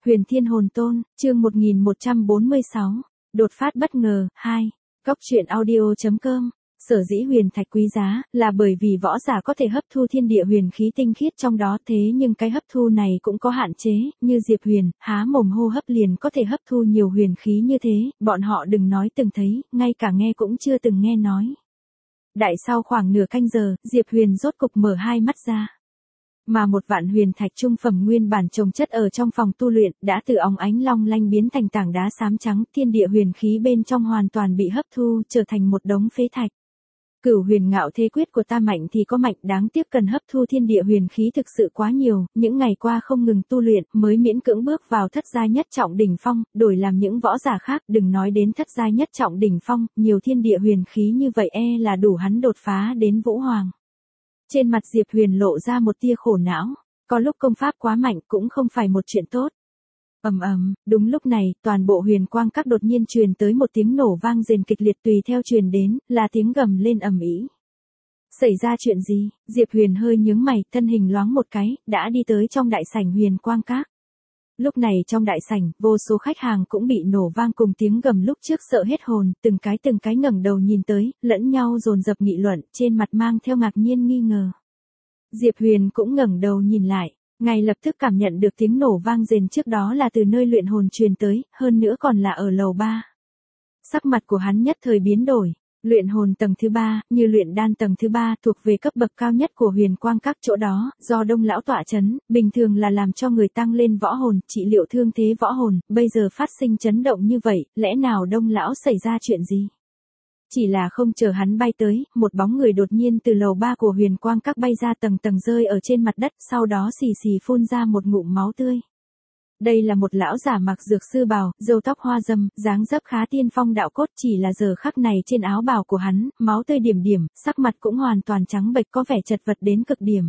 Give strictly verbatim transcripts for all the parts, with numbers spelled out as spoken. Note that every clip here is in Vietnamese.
Huyền Thiên Hồn Tôn, chương một nghìn một trăm bốn mươi sáu, đột phát bất ngờ, hai, Cóc truyện audio.com. Sở dĩ huyền thạch quý giá, là bởi vì võ giả có thể hấp thu thiên địa huyền khí tinh khiết trong đó, thế nhưng cái hấp thu này cũng có hạn chế, như Diệp Huyền, há mồm hô hấp liền có thể hấp thu nhiều huyền khí như thế, bọn họ đừng nói từng thấy, ngay cả nghe cũng chưa từng nghe nói. Đại sau khoảng nửa canh giờ, Diệp Huyền rốt cục mở hai mắt ra. Mà một vạn huyền thạch trung phẩm nguyên bản trồng chất ở trong phòng tu luyện, đã từ óng ánh long lanh biến thành tảng đá xám trắng, thiên địa huyền khí bên trong hoàn toàn bị hấp thu, trở thành một đống phế thạch. Cửu huyền ngạo thế quyết của ta mạnh thì có mạnh, đáng tiếc cần hấp thu thiên địa huyền khí thực sự quá nhiều, những ngày qua không ngừng tu luyện, mới miễn cưỡng bước vào thất giai nhất trọng đỉnh phong, đổi làm những võ giả khác, đừng nói đến thất giai nhất trọng đỉnh phong, nhiều thiên địa huyền khí như vậy e là đủ hắn đột phá đến vũ hoàng. Trên mặt Diệp Huyền lộ ra một tia khổ não, có lúc công pháp quá mạnh cũng không phải một chuyện tốt. Ầm ầm, đúng lúc này, toàn bộ huyền quang các đột nhiên truyền tới một tiếng nổ vang rền kịch liệt, tùy theo truyền đến, là tiếng gầm lên ầm ĩ. Xảy ra chuyện gì? Diệp Huyền hơi nhướng mày, thân hình loáng một cái, đã đi tới trong đại sảnh huyền quang các. Lúc này trong đại sảnh, vô số khách hàng cũng bị nổ vang cùng tiếng gầm lúc trước sợ hết hồn, từng cái từng cái ngẩng đầu nhìn tới, lẫn nhau dồn dập nghị luận, trên mặt mang theo ngạc nhiên nghi ngờ. Diệp Huyền cũng ngẩng đầu nhìn lại, ngay lập tức cảm nhận được tiếng nổ vang rền trước đó là từ nơi luyện hồn truyền tới, hơn nữa còn là ở lầu ba. Sắc mặt của hắn nhất thời biến đổi. Luyện hồn tầng thứ ba, như luyện đan tầng thứ ba, thuộc về cấp bậc cao nhất của huyền quang các chỗ đó, do Đông lão tọa chấn, bình thường là làm cho người tăng lên võ hồn, trị liệu thương thế võ hồn, bây giờ phát sinh chấn động như vậy, lẽ nào Đông lão xảy ra chuyện gì? Chỉ là không chờ hắn bay tới, một bóng người đột nhiên từ lầu ba của huyền quang các bay ra tầng tầng rơi ở trên mặt đất, sau đó xì xì phun ra một ngụm máu tươi. Đây là một lão giả mặc dược sư bào, râu tóc hoa râm, dáng dấp khá tiên phong đạo cốt, chỉ là giờ khắc này trên áo bào của hắn, máu tươi điểm điểm, sắc mặt cũng hoàn toàn trắng bệch, có vẻ chật vật đến cực điểm.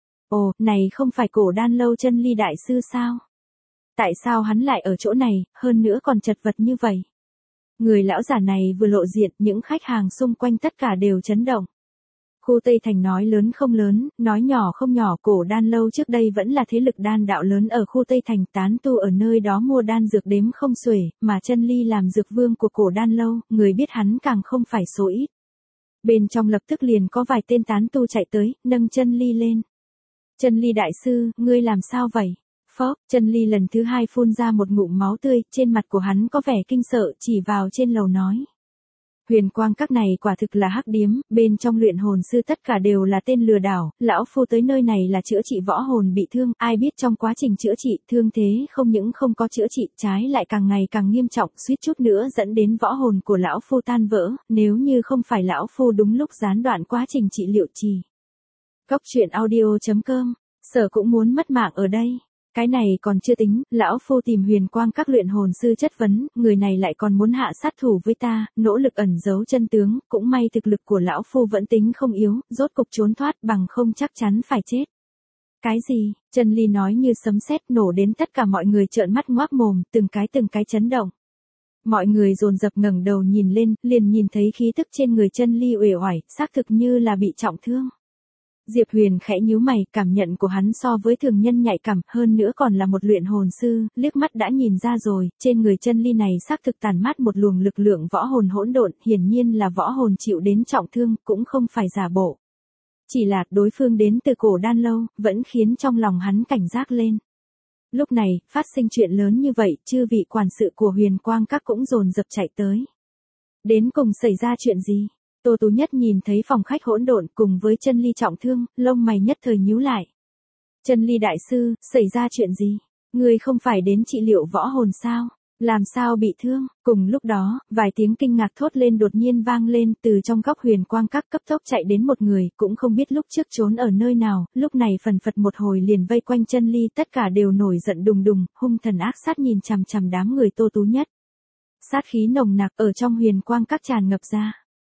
Ồ, này không phải Cổ Đan Lâu Chân Ly đại sư sao? Tại sao hắn lại ở chỗ này, hơn nữa còn chật vật như vậy? Người lão giả này vừa lộ diện, những khách hàng xung quanh tất cả đều chấn động. Khu Tây Thành nói lớn không lớn, nói nhỏ không nhỏ, Cổ Đan Lâu trước đây vẫn là thế lực đan đạo lớn ở khu Tây Thành, tán tu ở nơi đó mua đan dược đếm không xuể, mà Chân Ly làm dược vương của Cổ Đan Lâu, người biết hắn càng không phải số ít. Bên trong lập tức liền có vài tên tán tu chạy tới, nâng Chân Ly lên. Chân Ly đại sư, ngươi làm sao vậy? Phốc, Chân Ly lần thứ hai phun ra một ngụm máu tươi, trên mặt của hắn có vẻ kinh sợ, chỉ vào trên lầu nói. Huyền quang các này quả thực là hắc điếm, bên trong luyện hồn sư tất cả đều là tên lừa đảo, lão phu tới nơi này là chữa trị võ hồn bị thương, ai biết trong quá trình chữa trị, thương thế không những không có chữa trị, trái lại càng ngày càng nghiêm trọng, suýt chút nữa dẫn đến võ hồn của lão phu tan vỡ, nếu như không phải lão phu đúng lúc gián đoạn quá trình trị liệu trì. Cóc truyện audio.com, sở cũng muốn mất mạng ở đây. Cái này còn chưa tính, lão phu tìm huyền quang các luyện hồn sư chất vấn, người này lại còn muốn hạ sát thủ với ta, nỗ lực ẩn giấu chân tướng, cũng may thực lực của lão phu vẫn tính không yếu, rốt cục trốn thoát, bằng không chắc chắn phải chết. Cái gì? Chân Ly nói như sấm sét, nổ đến tất cả mọi người trợn mắt ngoác mồm, từng cái từng cái chấn động. Mọi người dồn dập ngẩng đầu nhìn lên, liền nhìn thấy khí tức trên người Chân Ly uể oải, xác thực như là bị trọng thương. Diệp Huyền khẽ nhíu mày, cảm nhận của hắn so với thường nhân nhạy cảm, hơn nữa còn là một luyện hồn sư, liếc mắt đã nhìn ra rồi, trên người Chân Ly này xác thực tản mát một luồng lực lượng võ hồn hỗn độn, hiển nhiên là võ hồn chịu đến trọng thương, cũng không phải giả bộ. Chỉ là đối phương đến từ Cổ Đan Lâu, vẫn khiến trong lòng hắn cảnh giác lên. Lúc này, phát sinh chuyện lớn như vậy, chư vị quản sự của huyền quang các cũng dồn dập chạy tới. Đến cùng xảy ra chuyện gì? Tô Tú Nhất nhìn thấy phòng khách hỗn độn cùng với Chân Ly trọng thương, lông mày nhất thời nhíu lại. Chân Ly đại sư, xảy ra chuyện gì? Ngươi không phải đến trị liệu võ hồn sao? Làm sao bị thương? Cùng lúc đó, vài tiếng kinh ngạc thốt lên đột nhiên vang lên, từ trong góc huyền quang các cấp tốc chạy đến một người, cũng không biết lúc trước trốn ở nơi nào, lúc này phần phật một hồi liền vây quanh Chân Ly, tất cả đều nổi giận đùng đùng, hung thần ác sát nhìn chằm chằm đám người Tô Tú Nhất. Sát khí nồng nặc ở trong huyền quang các tràn ngập ra.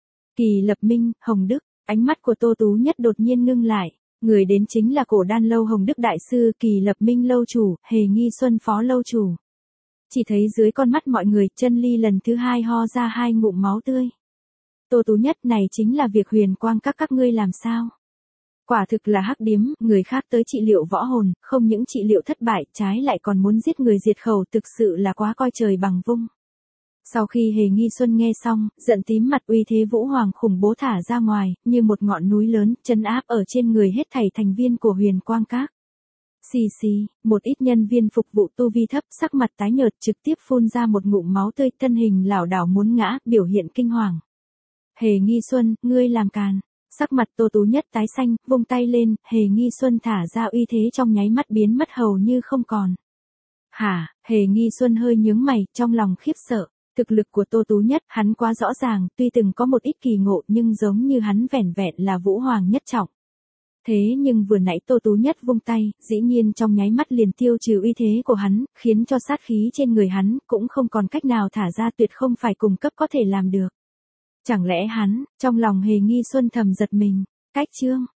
Kỳ Lập Minh, Hồng Đức, ánh mắt của Tô Tú Nhất đột nhiên ngưng lại, người đến chính là Cổ Đan Lâu Hồng Đức đại sư, Kỳ Lập Minh lâu chủ, Hề Nghi Xuân phó lâu chủ. Chỉ thấy dưới con mắt mọi người, Chân Ly lần thứ hai ho ra hai ngụm máu tươi. Tô Tú Nhất, này chính là việc huyền quang các các ngươi làm sao? Quả thực là hắc điếm, người khác tới trị liệu võ hồn, không những trị liệu thất bại, trái lại còn muốn giết người diệt khẩu, thực sự là quá coi trời bằng vung. Sau khi Hề Nghi Xuân nghe xong, giận tím mặt, uy thế Vũ Hoàng khủng bố thả ra ngoài, như một ngọn núi lớn, trấn áp ở trên người hết thảy thành viên của Huyền Quang Các. Xì xì, một ít nhân viên phục vụ tu vi thấp, sắc mặt tái nhợt, trực tiếp phun ra một ngụm máu tươi, thân hình lảo đảo muốn ngã, biểu hiện kinh hoàng. Hề Nghi Xuân, ngươi làm càn. Sắc mặt Tô Tú Nhất tái xanh, vung tay lên, Hề Nghi Xuân thả ra uy thế trong nháy mắt biến mất hầu như không còn. Hả, Hề Nghi Xuân hơi nhướng mày, trong lòng khiếp sợ. Thực lực của Tô Tú Nhất, hắn quá rõ ràng, tuy từng có một ít kỳ ngộ nhưng giống như hắn vẻn vẹn là Vũ Hoàng nhất trọng. Thế nhưng vừa nãy Tô Tú Nhất vung tay, dĩ nhiên trong nháy mắt liền tiêu trừ uy thế của hắn, khiến cho sát khí trên người hắn cũng không còn cách nào thả ra, tuyệt không phải cùng cấp có thể làm được. Chẳng lẽ hắn, trong lòng Hề Nghi Xuân thầm giật mình, cách chương.